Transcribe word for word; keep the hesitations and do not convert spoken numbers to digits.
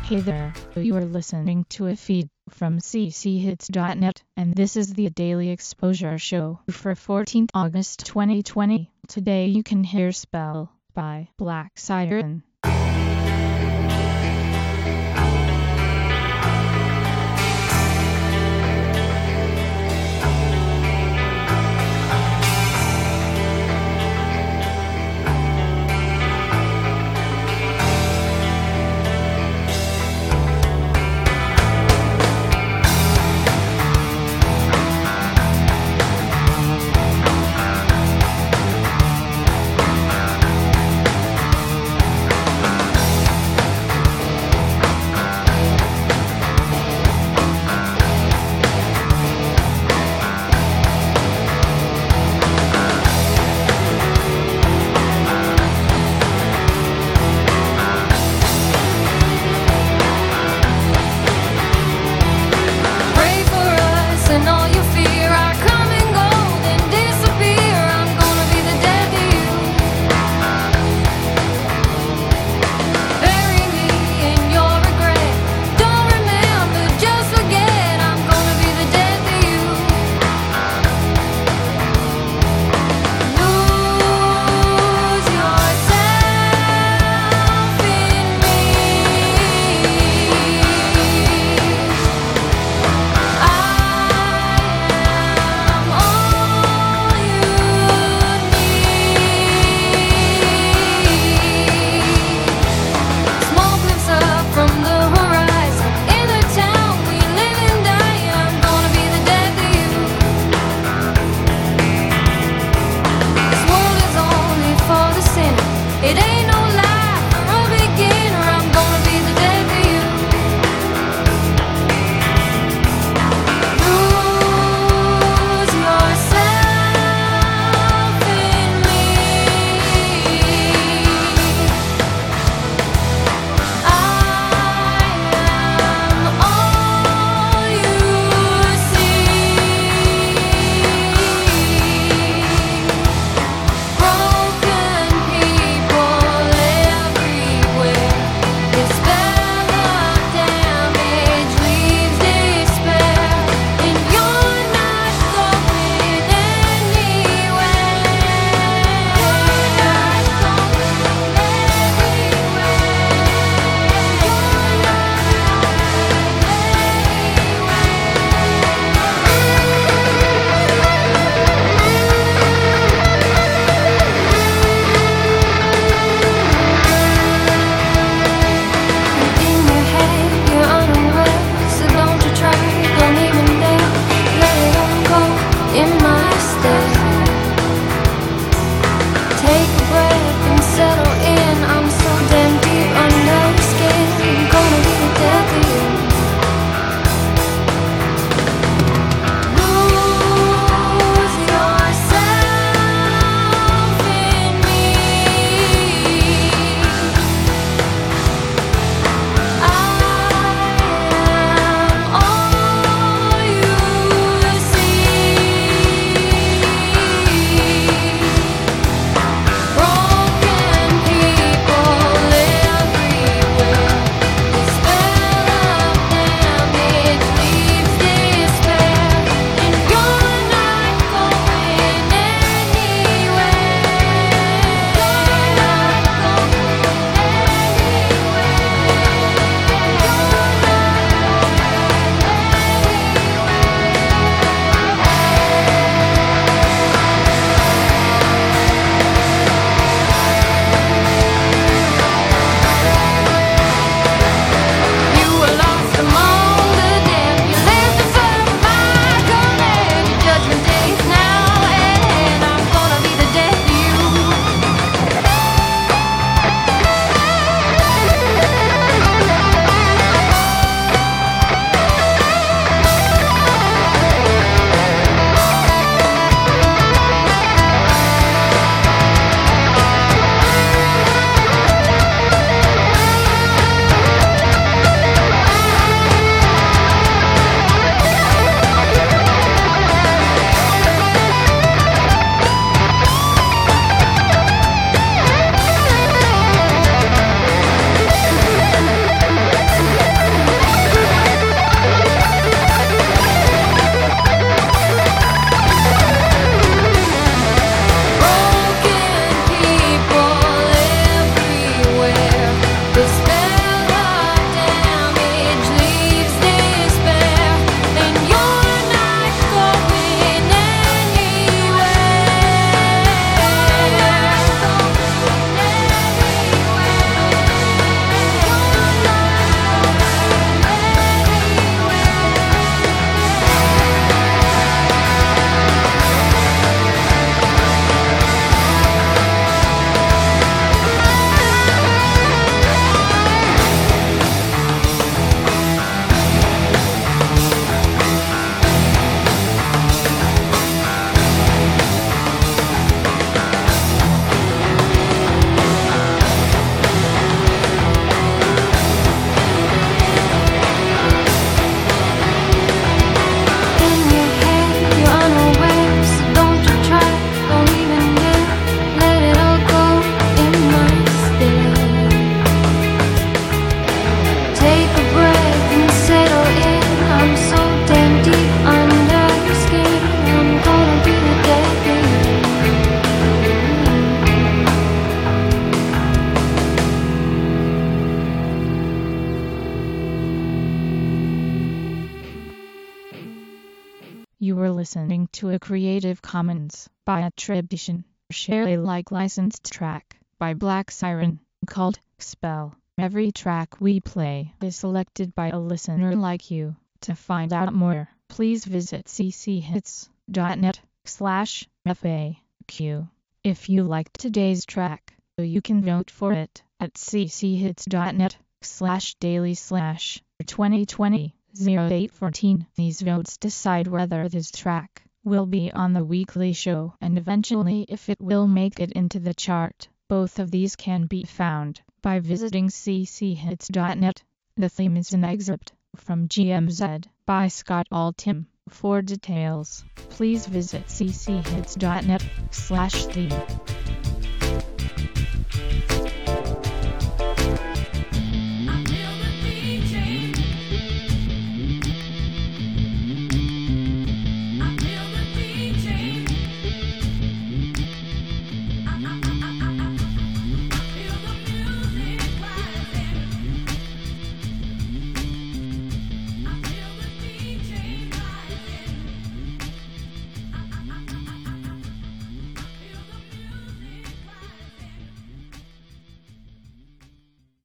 Hey there, you are listening to a feed from c c hits dot net, and this is the Daily Exposure Show for fourteenth August twenty twenty. Today you can hear Spell by Black Siren. Broken people listening to a Creative Commons by attribution, share Alike licensed track by Black Siren called Spell. Every track we play is selected by a listener like you. To find out more, please visit cchits.net slash FAQ. If you liked today's track, you can vote for it at cchits.net slash daily slash 2020 0814. These votes decide whether this track will be on the weekly show and eventually if it will make it into the chart. Both of these can be found by visiting cchits.net. The theme is an excerpt from G M Z by Scott Altham. For details, please visit cchits.net slash theme.